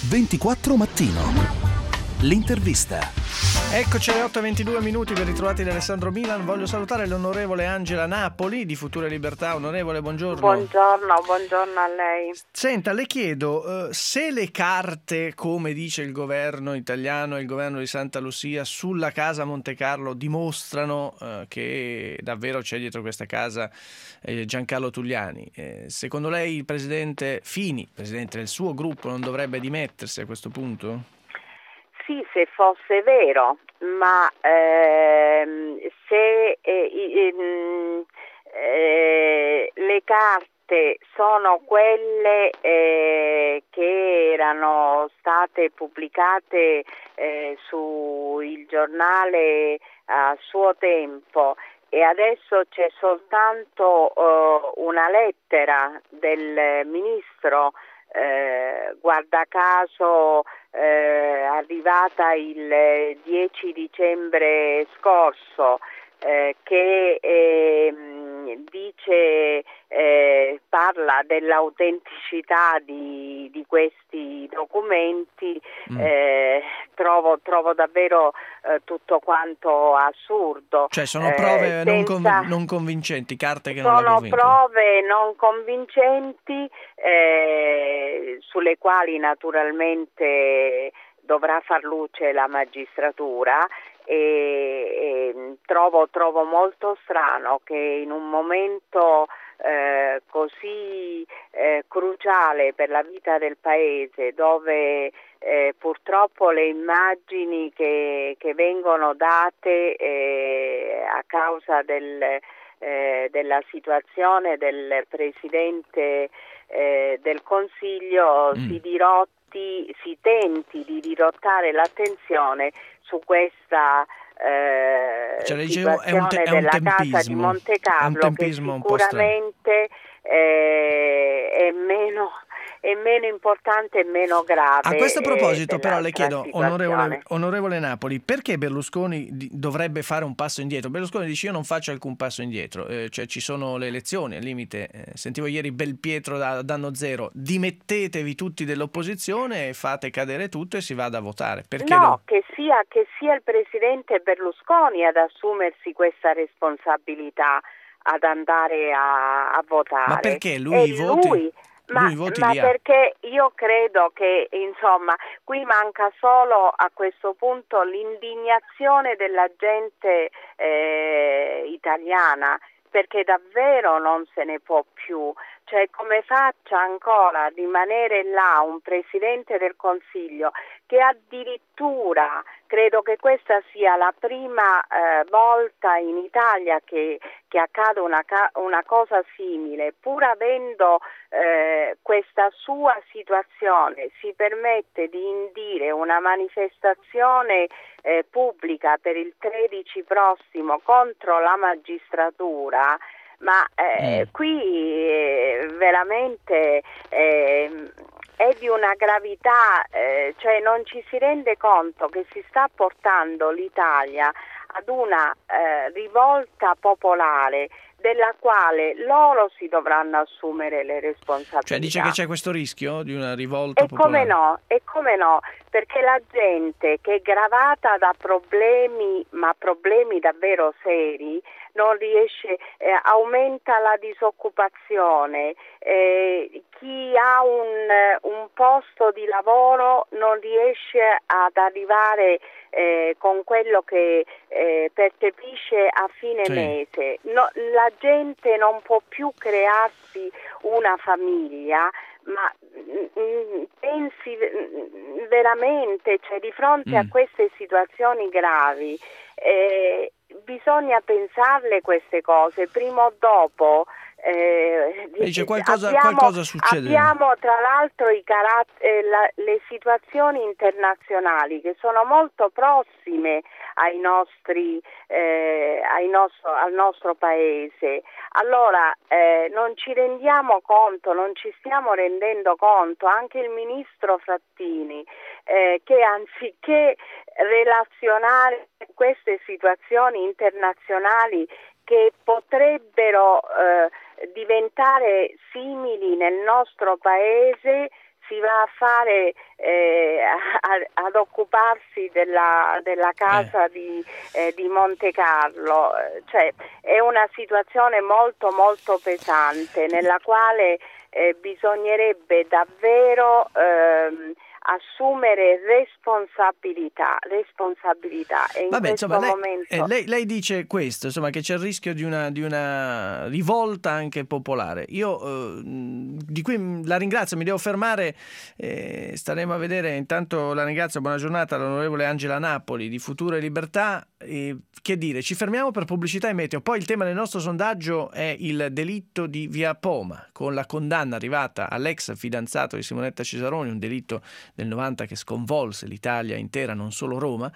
24 Mattino. L'intervista. Eccoci alle 8:22, ben ritrovati da Alessandro Milan. Voglio salutare l'onorevole Angela Napoli di Futura Libertà. Onorevole, buongiorno. Buongiorno a lei. Senta, le chiedo, se le carte, come dice il governo italiano e il governo di Santa Lucia, sulla casa Monte Carlo dimostrano che davvero c'è dietro questa casa Giancarlo Tugliani, secondo lei il presidente Fini, presidente del suo gruppo, non dovrebbe dimettersi a questo punto? Sì, se fosse vero, ma se le carte sono quelle che erano state pubblicate sul giornale a suo tempo e adesso c'è soltanto una lettera del ministro, guarda caso arrivata il 10 dicembre scorso, che parla dell'autenticità di questi documenti, trovo davvero tutto quanto assurdo. Cioè sono prove non convincenti, carte che non la sono convincono. prove non convincenti, sulle quali naturalmente dovrà far luce la magistratura, e trovo molto strano che in un momento così cruciale per la vita del paese, dove purtroppo le immagini che vengono date a causa della situazione del Presidente del Consiglio si tenti di dirottare l'attenzione su questa situazione della casa di Monte Carlo, che sicuramente è meno importante e meno grave. A questo proposito però le chiedo, onorevole Napoli, perché Berlusconi dovrebbe fare un passo indietro? Berlusconi dice: io non faccio alcun passo indietro, cioè ci sono le elezioni, al limite sentivo ieri Belpietro danno zero, dimettetevi tutti dell'opposizione e fate cadere tutto e si vada a votare. Perché che sia il presidente Berlusconi ad assumersi questa responsabilità, ad andare a votare. Ma perché lui voti? Ma perché io credo che qui manca solo a questo punto l'indignazione della gente italiana, perché davvero non se ne può più. Cioè, come faccia ancora a rimanere là un Presidente del Consiglio che addirittura, credo che questa sia la prima volta in Italia che accade una cosa simile, pur avendo questa sua situazione, si permette di indire una manifestazione pubblica per il 13 prossimo contro la magistratura. Ma qui veramente è di una gravità, cioè non ci si rende conto che si sta portando l'Italia ad una rivolta popolare della quale loro si dovranno assumere le responsabilità. Cioè dice che c'è questo rischio di una rivolta popolare? E come no, perché la gente che è gravata da problemi, ma problemi davvero seri, non riesce, aumenta la disoccupazione, chi ha un posto di lavoro non riesce ad arrivare con quello che percepisce a fine mese. No, la gente non può più crearsi una famiglia, ma pensi veramente, cioè di fronte a queste situazioni gravi bisogna pensarle queste cose, prima o dopo. Dice qualcosa succede. Abbiamo tra l'altro le situazioni internazionali che sono molto prossime al nostro paese. Allora non ci rendiamo conto, non ci stiamo rendendo conto, anche il ministro Frattini, che anziché relazionare queste situazioni internazionali che potrebbero diventare simili nel nostro paese, si va a fare ad occuparsi della casa di Monte Carlo, cioè è una situazione molto molto pesante nella quale bisognerebbe davvero assumere responsabilità e in Vabbè, questo insomma, momento lei dice questo, insomma, che c'è il rischio di una rivolta anche popolare. Io di cui la ringrazio, mi devo fermare, staremo a vedere. Intanto la ringrazio, buona giornata all'onorevole Angela Napoli di Futuro e Libertà. Che dire, ci fermiamo per pubblicità e meteo. Poi il tema del nostro sondaggio è il delitto di Via Poma, con la condanna arrivata all'ex fidanzato di Simonetta Cesaroni, un delitto del 90 che sconvolse l'Italia intera, non solo Roma.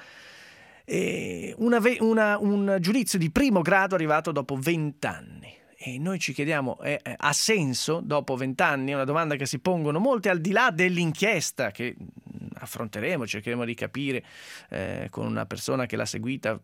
E un giudizio di primo grado arrivato dopo 20 anni. E noi ci chiediamo, ha senso dopo 20 anni? È una domanda che si pongono molti, al di là dell'inchiesta che affronteremo, cercheremo di capire con una persona che l'ha seguita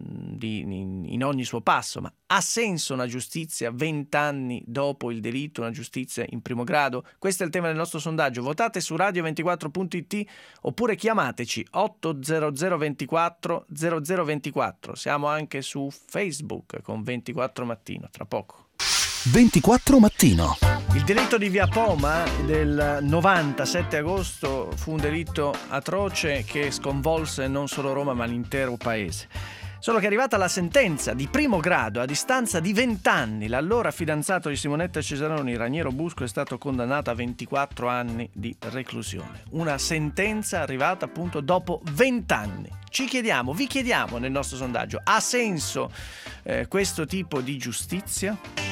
in ogni suo passo. Ma ha senso una giustizia 20 anni dopo il delitto, una giustizia in primo grado? Questo è il tema del nostro sondaggio. Votate su radio24.it oppure chiamateci 800 24 0024. Siamo anche su Facebook con 24 Mattino, tra poco. 24 Mattino. Il delitto di Via Poma del 97 agosto fu un delitto atroce che sconvolse non solo Roma ma l'intero paese. Solo che è arrivata la sentenza di primo grado a distanza di 20 anni. L'allora fidanzato di Simonetta Cesaroni, Raniero Busco, è stato condannato a 24 anni di reclusione. Una sentenza arrivata appunto dopo 20 anni. Vi chiediamo nel nostro sondaggio, ha senso questo tipo di giustizia?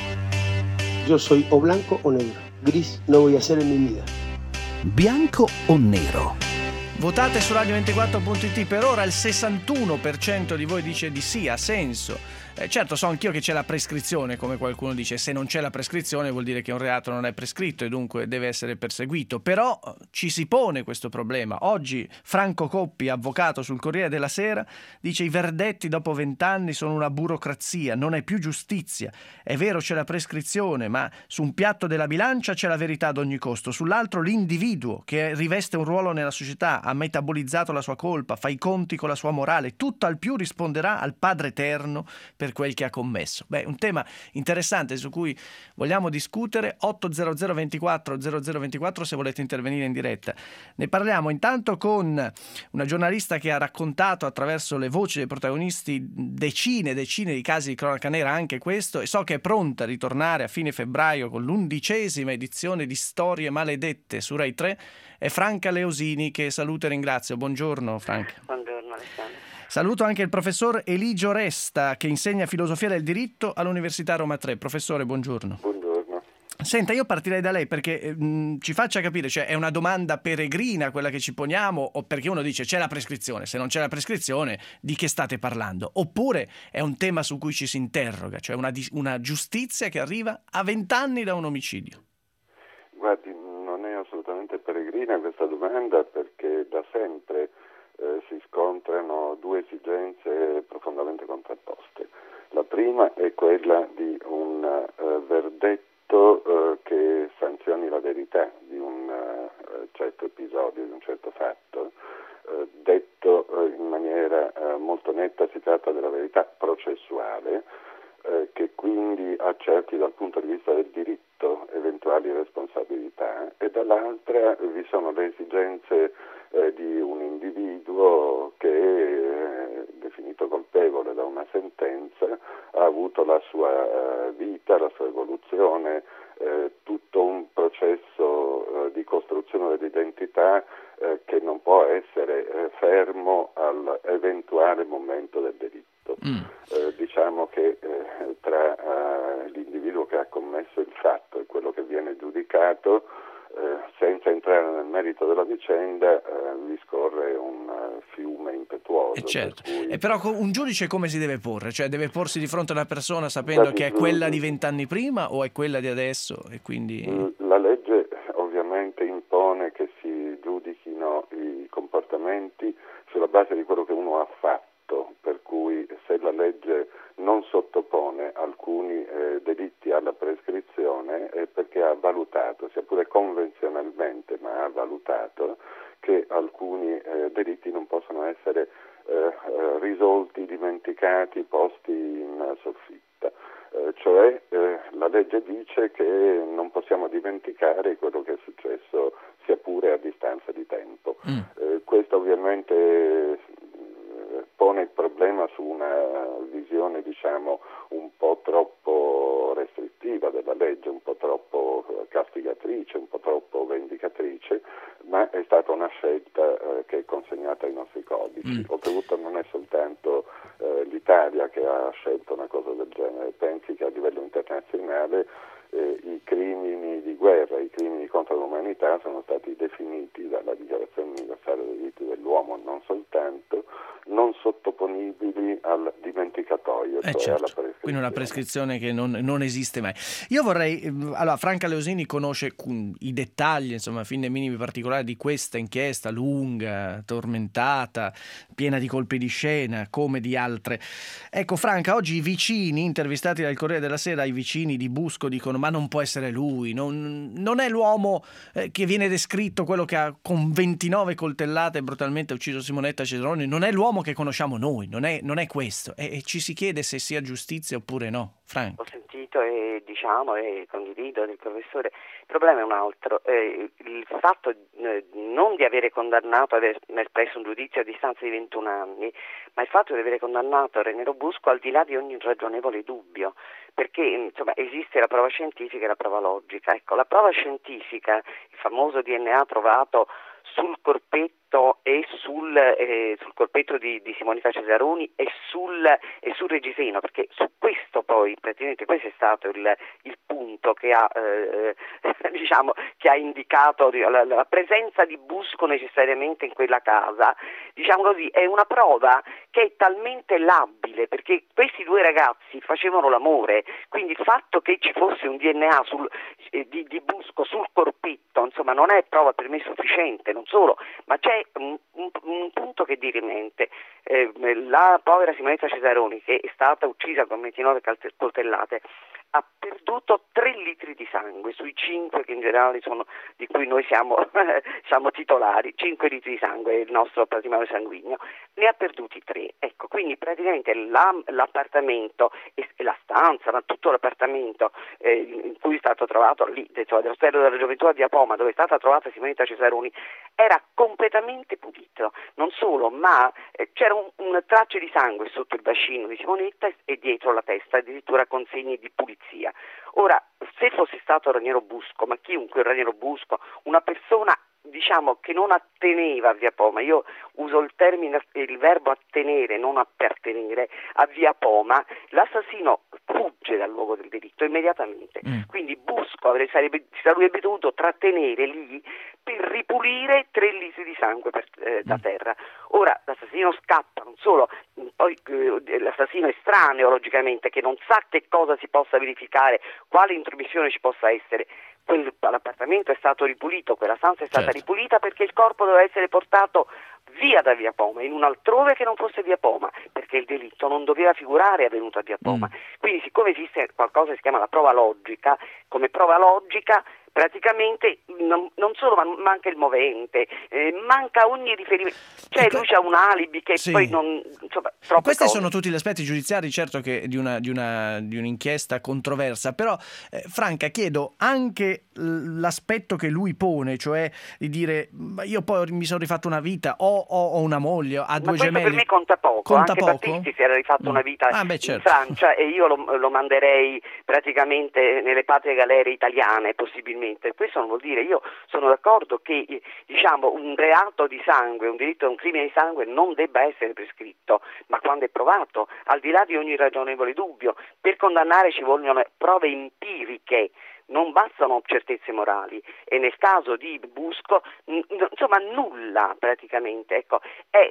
Yo soy o blanco o negro. Gris no voy a ser en mi vida. Bianco o nero? Votate su radio24.it. Per ora il 61% di voi dice di sì, ha senso. Certo, so anch'io che c'è la prescrizione, come qualcuno dice. Se non c'è la prescrizione vuol dire che un reato non è prescritto e dunque deve essere perseguito. Però ci si pone questo problema. Oggi Franco Coppi, avvocato sul Corriere della Sera, dice: i verdetti dopo 20 anni sono una burocrazia, non è più giustizia. È vero, c'è la prescrizione, ma su un piatto della bilancia c'è la verità ad ogni costo. Sull'altro l'individuo che riveste un ruolo nella società, ha metabolizzato la sua colpa, fa i conti con la sua morale, tutto al più risponderà al Padre Eterno per quel che ha commesso. Un tema interessante su cui vogliamo discutere. 800 24 0024 se volete intervenire in diretta. Ne parliamo intanto con una giornalista che ha raccontato attraverso le voci dei protagonisti decine di casi di cronaca nera, anche questo, e so che è pronta a ritornare a fine febbraio con l'11ª edizione di Storie Maledette su Rai 3. È Franca Leosini, che saluto e ringrazio. Buongiorno Franca. Buongiorno Alessandro. Saluto anche il professor Eligio Resta, che insegna filosofia del diritto all'Università Roma 3. Professore, buongiorno. Buongiorno. Senta, io partirei da lei perché ci faccia capire, cioè è una domanda peregrina quella che ci poniamo, o perché uno dice c'è la prescrizione, se non c'è la prescrizione di che state parlando? Oppure è un tema su cui ci si interroga, cioè una giustizia che arriva a 20 anni da un omicidio? Guardi, non è assolutamente peregrina questa domanda, perché da sempre si scontrano due esigenze profondamente contrapposte. La prima è quella di un verdetto che sanzioni la verità di un certo episodio, di un certo fatto. Detto in maniera molto netta, si tratta della verità processuale, che quindi accerti dal punto di vista del diritto eventuali responsabilità, e dall'altra vi sono le esigenze di un individuo che, definito colpevole da una sentenza, ha avuto la sua vita, la sua evoluzione, tutto un processo di costruzione dell'identità che non può essere fermo all'eventuale momento del delitto. Diciamo che tra l'individuo che ha commesso il fatto e quello che viene giudicato, senza entrare nel merito della vicenda, vi scorre un fiume impetuoso. Certo. Per cui... E però un giudice come si deve porre? Cioè deve porsi di fronte a una persona sapendo che è quella di 20 anni prima o è quella di adesso? E quindi... La legge ovviamente impone che si giudichino i comportamenti sulla base di quello che uno ha fatto, per cui se la legge non sottopone alcuni delitti alla prescrizione è perché ha valutato, sia pure convenzionalmente, ma ha che alcuni delitti non possono essere risolti, dimenticati, posti in soffitta. Cioè la legge dice che non possiamo dimenticare quello che è successo, sia pure a distanza di tempo. Questo ovviamente pone il problema su una visione, diciamo, un po' troppo restrittiva della legge, un po' troppo castigatrice, un po' troppo vendicatrice, ma è stata una scelta che è consegnata ai nostri codici. Oltretutto non è soltanto l'Italia che ha scelto una cosa del genere, pensi che a livello internazionale i crimini di guerra, i crimini contro l'umanità sono stati definiti dalla Dichiarazione universale dei diritti dell'uomo non soltanto, non sottoponibili al dimenticatoio, cioè certo. alla prescrizione. Quindi una prescrizione che non esiste mai. Io vorrei, allora Franca Leosini conosce i dettagli, insomma, fin nei minimi particolari di questa inchiesta lunga, tormentata, piena di colpi di scena, come di altre. Ecco Franca, oggi i vicini, intervistati dal Corriere della Sera, i vicini di Busco dicono ma non può essere lui, non è l'uomo che viene descritto, quello che ha con 29 coltellate brutalmente ucciso Simonetta Cesaroni, non è l'uomo che conosciamo noi, non è questo, e ci si chiede se sia giustizia oppure no. Franco. Ho sentito e condivido del professore. Il problema è un altro, il fatto non di avere condannato, aver espresso un giudizio a distanza di 21 anni, ma il fatto di avere condannato Raniero Busco al di là di ogni ragionevole dubbio, perché insomma esiste la prova scientifica e la prova logica. Ecco, la prova scientifica, il famoso DNA trovato sul corpetto e sul corpetto di Simonetta Cesaroni e sul reggiseno, perché su questo poi praticamente questo è stato il punto che ha diciamo che ha indicato la presenza di Busco necessariamente in quella casa, diciamo così, è una prova che è talmente labile, perché questi due ragazzi facevano l'amore, quindi il fatto che ci fosse un DNA di Busco sul corpetto, insomma, non è prova per me sufficiente, non solo, ma c'è un punto che dirimente. La povera Simonetta Cesaroni, che è stata uccisa con 29 coltellate, ha perduto 3 litri di sangue sui 5 che in generale di cui noi siamo titolari. 5 litri di sangue è il nostro patrimonio sanguigno, ne ha perduti 3. Ecco, quindi praticamente l'appartamento e la stanza, ma tutto l'appartamento in cui è stato trovato lì, dell'Ostello della Gioventù a Via Poma, dove è stata trovata Simonetta Cesaroni, era completamente pulito. Non solo, ma c'era un traccia di sangue sotto il bacino di Simonetta e dietro la testa, addirittura con segni di pulizia. Ora, se fosse stato Raniero Busco, ma chiunque Raniero Busco, una persona diciamo che non atteneva a Via Poma, io uso il verbo attenere, non appartenere a Via Poma, l'assassino fugge dal luogo del delitto immediatamente. Quindi Busco si sarebbe dovuto trattenere lì per ripulire 3 litri di sangue da terra. Ora l'assassino scappa, non solo, poi l'assassino estraneo logicamente, che non sa che cosa si possa verificare, quale intromissione ci possa essere. L'appartamento è stato ripulito, quella stanza è stata ripulita perché il corpo doveva essere portato via da Via Poma, in un altrove che non fosse Via Poma, perché il delitto non doveva figurare avvenuto a Via Poma. Quindi siccome esiste qualcosa che si chiama la prova logica, come prova logica praticamente non solo ma anche il movente, manca ogni riferimento, cioè lui c'ha un alibi che poi non, insomma, questi cose. sono tutti gli aspetti giudiziari, certo, che di un'inchiesta controversa, però Franca, chiedo anche l'aspetto che lui pone, cioè di dire io poi mi sono rifatto una vita, ho una moglie, ha 2 gemelli. Per me conta poco, anche Battisti si era rifatto una vita in Francia e io lo manderei praticamente nelle patrie galere italiane possibilmente. Questo non vuol dire, io sono d'accordo che diciamo un reato di sangue, un delitto, un crimine di sangue non debba essere prescritto, ma quando è provato, al di là di ogni ragionevole dubbio, per condannare ci vogliono prove empiriche. Non bastano certezze morali e nel caso di Busco insomma nulla praticamente, ecco, è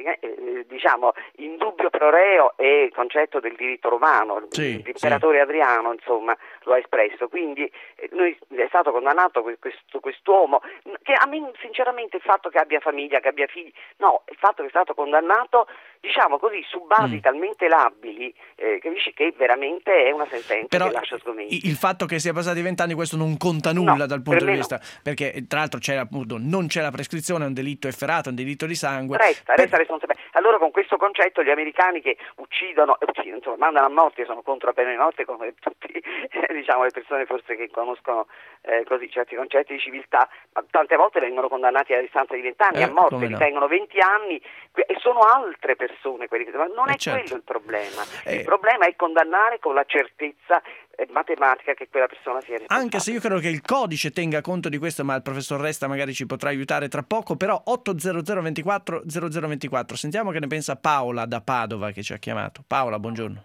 diciamo indubbio pro reo è il concetto del diritto romano, l'imperatore Adriano insomma lo ha espresso, quindi lui è stato condannato quest'uomo che a me sinceramente il fatto che abbia famiglia, che abbia figli, no, il fatto che è stato condannato diciamo così su basi talmente labili capisci che veramente è una sentenza che lascia sgomenti. Il fatto che sia passato passati 20 anni questo non conta nulla dal punto di vista, no. Perché tra l'altro non c'è la prescrizione, è un delitto efferato, è un delitto di sangue. Resta responsabilità. Allora con questo concetto gli americani che uccidono, insomma, mandano a morte, sono contro la pena di morte come tutti diciamo le persone forse che conoscono così certi concetti di civiltà, ma tante volte vengono condannati a distanza di 20 anni a morte, ritengono 20 anni e sono altre persone quelli che non è certo. quello il problema. Il problema è condannare con la certezza matematica che quella persona sia responsabile. Anche se io credo che il codice tenga conto di questo, ma il professor Resta magari ci potrà aiutare tra poco, però 800 24 0024. Sentiamo che ne pensa Paola da Padova che ci ha chiamato. Paola, buongiorno.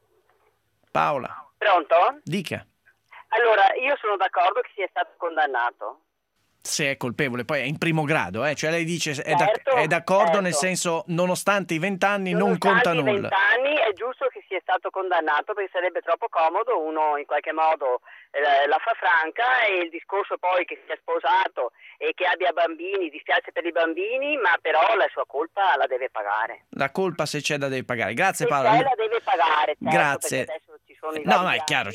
Paola. Pronto? Dica. Allora, io sono d'accordo che sia stato condannato. Se è colpevole, poi è in primo grado, cioè lei dice Certo, è d'accordo certo. Nel senso, nonostante i 20 anni non conta nulla. Nonostante i 20 anni è giusto che sia stato condannato, perché sarebbe troppo comodo, uno in qualche modo la fa franca, e il discorso poi che sia sposato e che abbia bambini, dispiace per i bambini, ma però la sua colpa la deve pagare. La colpa se c'è la deve pagare. Grazie Se Paola. c'è la deve pagare, certo, Grazie. perché adesso ci sono i No, vari ma è gradi. chiaro,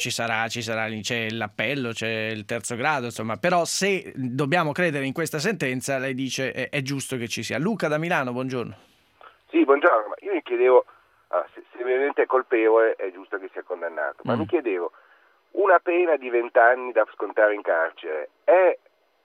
c'è l'appello, c'è il terzo grado, insomma, però se dobbiamo credere in questa sentenza, lei dice è giusto che ci sia. Luca da Milano, buongiorno. Sì, buongiorno, ma io mi chiedevo, se veramente è colpevole è giusto che sia condannato, ma mi chiedevo, una pena di 20 anni da scontare in carcere è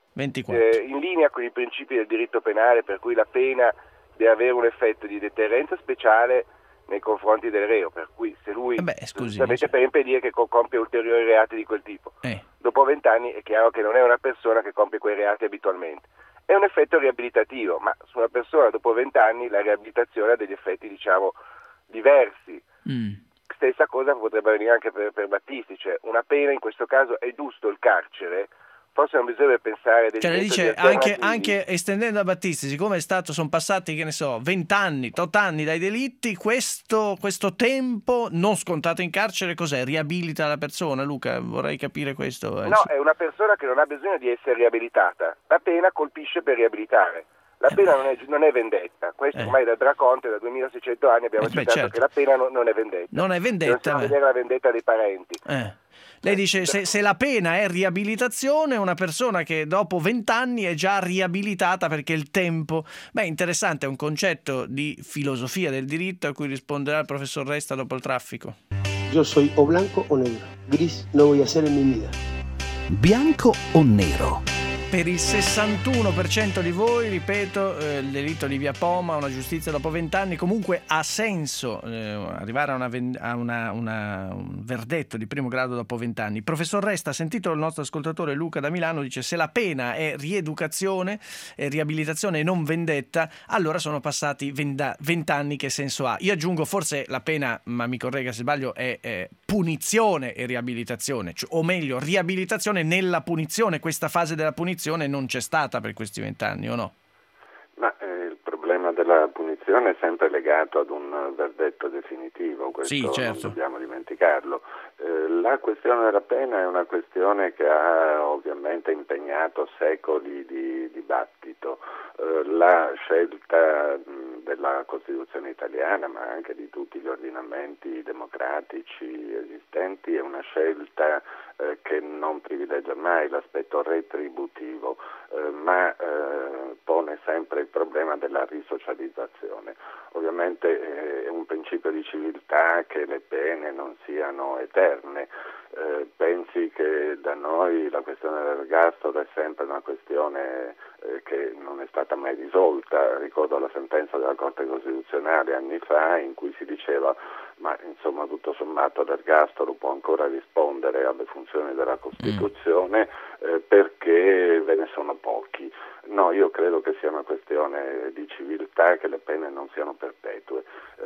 24. In linea con i principi del diritto penale, per cui la pena deve avere un effetto di deterrenza speciale nei confronti del reo, per cui se lui per impedire che compie ulteriori reati di quel tipo. Dopo 20 anni è chiaro che non è una persona che compie quei reati abitualmente. È un effetto riabilitativo, ma su una persona dopo 20 anni la riabilitazione ha degli effetti, diciamo, diversi. Stessa cosa potrebbe avvenire anche per Battisti, cioè una pena in questo caso è giusto il carcere. Forse non bisogna pensare degli lei dice anche estendendo a Battisti, siccome sono passati, che ne so, 20 anni, 8 anni dai delitti, questo tempo non scontato in carcere cos'è? Riabilita la persona, Luca? Vorrei capire questo. No, è una persona che non ha bisogno di essere riabilitata. La pena colpisce per riabilitare. La pena non è vendetta. Questo ormai da Draconte, da 2600 anni abbiamo accettato che la pena non è vendetta. Non è vendetta. Non vedere la vendetta dei parenti. Lei dice se la pena è riabilitazione, una persona che dopo 20 anni è già riabilitata perché il tempo... interessante, è un concetto di filosofia del diritto a cui risponderà il professor Resta dopo il traffico. Yo soy o blanco o negro. Gris no voy a ser en mi vida. Bianco o nero? Per il 61% di voi, ripeto, il delitto di Via Poma, una giustizia dopo 20 anni, comunque ha senso arrivare a un verdetto di primo grado dopo 20 anni. Professor Resta, sentito il nostro ascoltatore Luca da Milano, dice se la pena è rieducazione, riabilitazione e non vendetta, allora sono passati 20 anni, che senso ha? Io aggiungo forse la pena, ma mi corregga se sbaglio, è punizione e riabilitazione, o meglio riabilitazione nella punizione. Questa fase della punizione non c'è stata per questi 20 anni, o no? Ma il problema della punizione è sempre legato ad un verdetto definitivo, questo sì, certo. Non dobbiamo dimenticarlo. La questione della pena è una questione che ha ovviamente impegnato secoli di dibattito. La scelta della Costituzione italiana, ma anche di tutti gli ordinamenti democratici esistenti, è una scelta che non privilegia mai l'aspetto retributivo, ma pone sempre il problema della risocializzazione. Ovviamente è un principio di civiltà che le pene non siano eterne. Pensi che da noi la questione dell'ergastolo è sempre una questione che non è stata mai risolta. Ricordo la sentenza della Corte Costituzionale anni fa in cui si diceva ma insomma tutto sommato l'ergastolo può ancora rispondere alle funzioni della Costituzione perché ve ne sono pochi. No, io credo che sia una questione di civiltà che le pene non siano perpetue,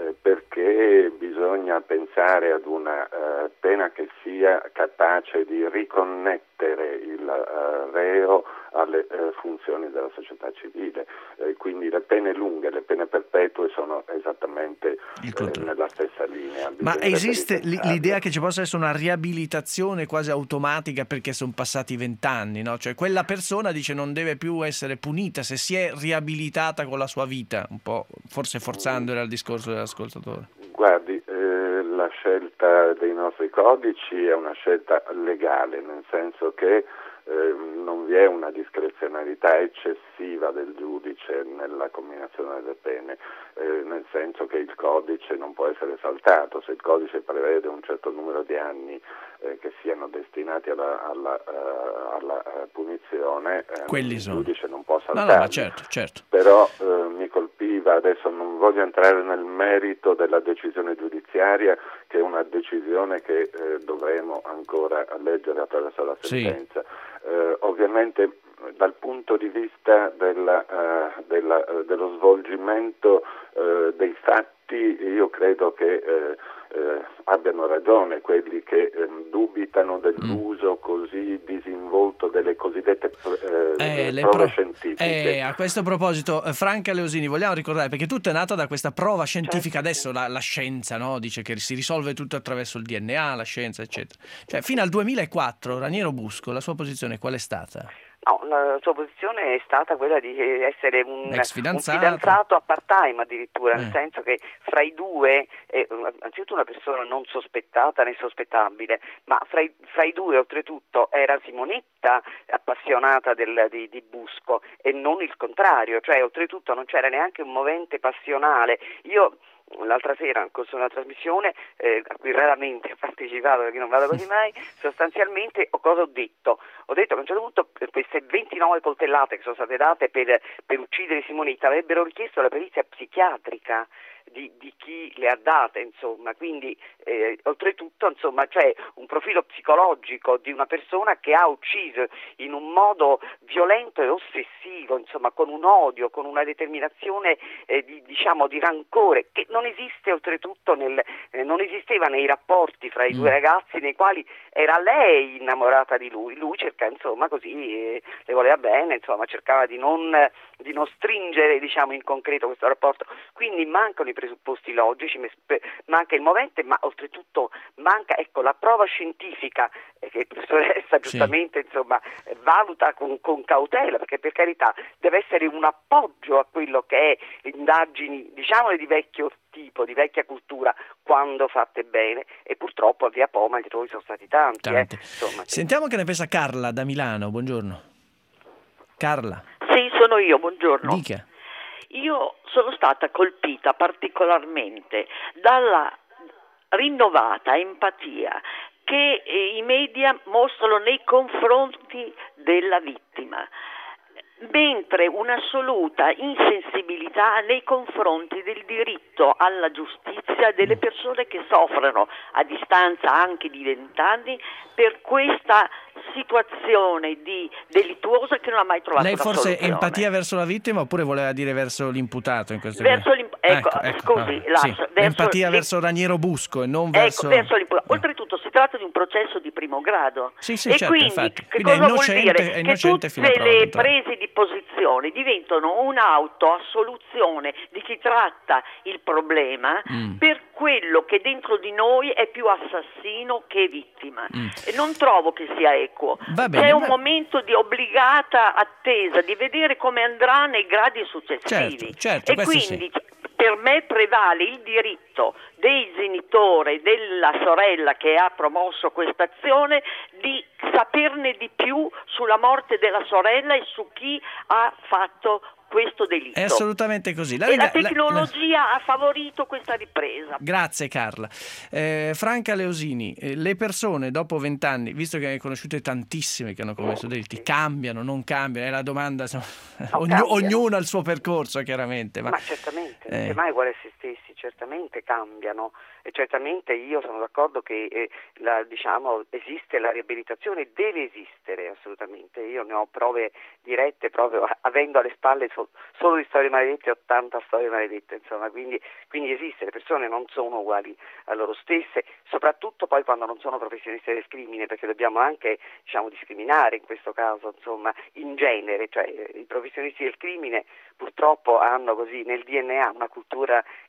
perché bisogna pensare ad una pena che sia capace di riconnettere il reo alle funzioni della società civile, quindi le pene lunghe, le pene perpetue sono esattamente nella stessa linea. Ma esiste l'idea che ci possa essere una riabilitazione quasi automatica perché sono passati 20 anni, no? Cioè quella persona dice non deve più essere punita se si è riabilitata con la sua vita, un po' forse forzandole al discorso dell'ascoltatore. Guardi, la scelta dei nostri codici è una scelta legale, nel senso che non vi è una discrezionalità eccessiva del giudice nella comminazione delle pene, nel senso che il codice non può essere saltato. Se il codice prevede un certo numero di anni che siano destinati alla punizione, il giudice non può saltarli. No, certo. Però mi colpiva, adesso non voglio entrare nel merito della decisione giudiziaria, che è una decisione che dovremo ancora leggere attraverso la sentenza. Sì. Ovviamente dal punto di vista dello svolgimento dei fatti, io credo che abbiano ragione quelli che dubitano dell'uso così disinvolto delle cosiddette prove scientifiche. A questo proposito, Franca Leosini, vogliamo ricordare, perché tutto è nato da questa prova scientifica, adesso la scienza, no? Dice che si risolve tutto attraverso il DNA, la scienza, eccetera. Cioè, fino al 2004, Raniero Busco, la sua posizione qual è stata? No, la sua posizione è stata quella di essere un fidanzato a part-time addirittura, nel senso che fra i due, anzitutto una persona non sospettata né sospettabile, ma fra i due oltretutto era Simonetta appassionata di Busco e non il contrario, cioè oltretutto non c'era neanche un movente passionale. Io l'altra sera nel corso di una trasmissione a cui raramente ho partecipato perché non vado quasi mai, sostanzialmente cosa ho detto? Ho detto che a un certo punto queste 29 coltellate che sono state date per uccidere Simonetta avrebbero richiesto la perizia psichiatrica di chi le ha date, insomma, quindi oltretutto insomma c'è un profilo psicologico di una persona che ha ucciso in un modo violento e ossessivo, insomma con un odio, con una determinazione di rancore che non esiste oltretutto non esisteva nei rapporti fra i due ragazzi nei quali era lei innamorata di lui cerca insomma così le voleva bene, insomma cercava di non stringere diciamo in concreto questo rapporto, quindi mancano i presupposti logici, manca il movente, ma oltretutto manca la prova scientifica che il professoressa giustamente insomma valuta con cautela, perché per carità deve essere un appoggio a quello che è indagini diciamole di vecchio tipo, di vecchia cultura, quando fatte bene, e purtroppo a Via Poma gli errori sono stati tanti. Insomma, sentiamo che ne pensa Carla da Milano. Buongiorno Carla. Sì, sono io, buongiorno. Dica. Io sono stata colpita particolarmente dalla rinnovata empatia che i media mostrano nei confronti della vittima, mentre un'assoluta insensibilità nei confronti del diritto alla giustizia delle persone che soffrono a distanza anche di 20 anni per questa situazione delittuosa che non ha mai trovato una soluzione. Lei forse empatia verso la vittima oppure voleva dire verso l'imputato in questo caso? Empatia verso Raniero Busco e non verso l'imputato. Oltretutto si tratta di un processo di primo grado. Sì, certo, quindi infatti. Che quindi cosa vuol dire? Che fino a tutte le prese di posizione diventano un'autoassoluzione di chi tratta il problema per quello che dentro di noi è più assassino che vittima. E non trovo che sia equo. C'è un momento di obbligata attesa di vedere come andrà nei gradi successivi. Certo, e quindi per me prevale il diritto dei genitori, della sorella che ha promosso questa azione, di saperne di più sulla morte della sorella e su chi ha fatto questo delitto. È assolutamente così. La tecnologia ha favorito questa ripresa. Grazie Carla. Franca Leosini, le persone dopo 20 anni, visto che ne hai conosciute tantissime che hanno commesso delitti, cambiano, non cambiano? È la domanda, ognuno ha il suo percorso chiaramente. Ma certamente, non c'è mai uguale a se stessi, certamente cambiano. E certamente io sono d'accordo che esiste la riabilitazione, deve esistere assolutamente. Io ne ho prove dirette proprio avendo alle spalle solo di storie maledette 80 storie maledette, insomma, quindi esiste, le persone non sono uguali a loro stesse, soprattutto poi quando non sono professionisti del crimine, perché dobbiamo anche discriminare in questo caso, insomma, in genere, cioè i professionisti del crimine purtroppo hanno così nel DNA una cultura che è diversa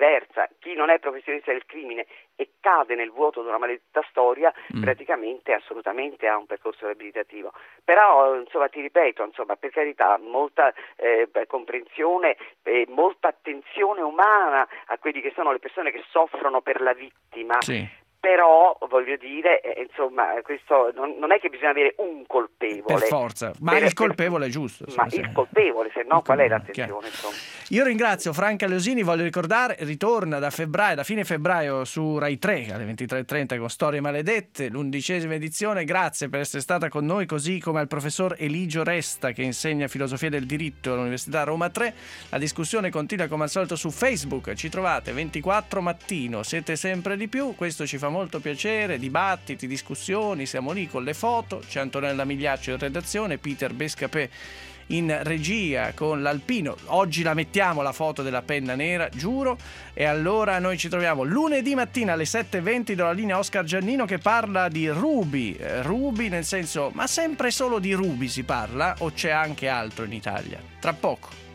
viceversa, chi non è professionista del crimine e cade nel vuoto di una maledetta storia, praticamente assolutamente ha un percorso riabilitativo. Però insomma ti ripeto, insomma, per carità, molta comprensione e molta attenzione umana a quelli che sono le persone che soffrono per la vittima. Sì. Però voglio dire, insomma, questo non è che bisogna avere un colpevole. Per forza, ma il colpevole è giusto. Ma il colpevole, se no qual è l'attenzione? Io ringrazio Franca Leosini, voglio ricordare, ritorna da fine febbraio su Rai 3 alle 23:30 con Storie Maledette, l'11ª edizione. Grazie per essere stata con noi, così come al professor Eligio Resta che insegna filosofia del diritto all'Università Roma 3. La discussione continua come al solito su Facebook, ci trovate 24 mattino, siete sempre di più, questo ci fa molto piacere, dibattiti, discussioni, siamo lì con le foto, c'è Antonella Migliaccio in redazione, Peter Bescapè in regia con l'Alpino. Oggi la mettiamo la foto della penna nera, giuro. E allora noi ci troviamo lunedì mattina alle 7:20 dalla linea Oscar Giannino che parla di rubi. Rubi nel senso, ma sempre solo di rubi si parla o c'è anche altro in Italia? Tra poco.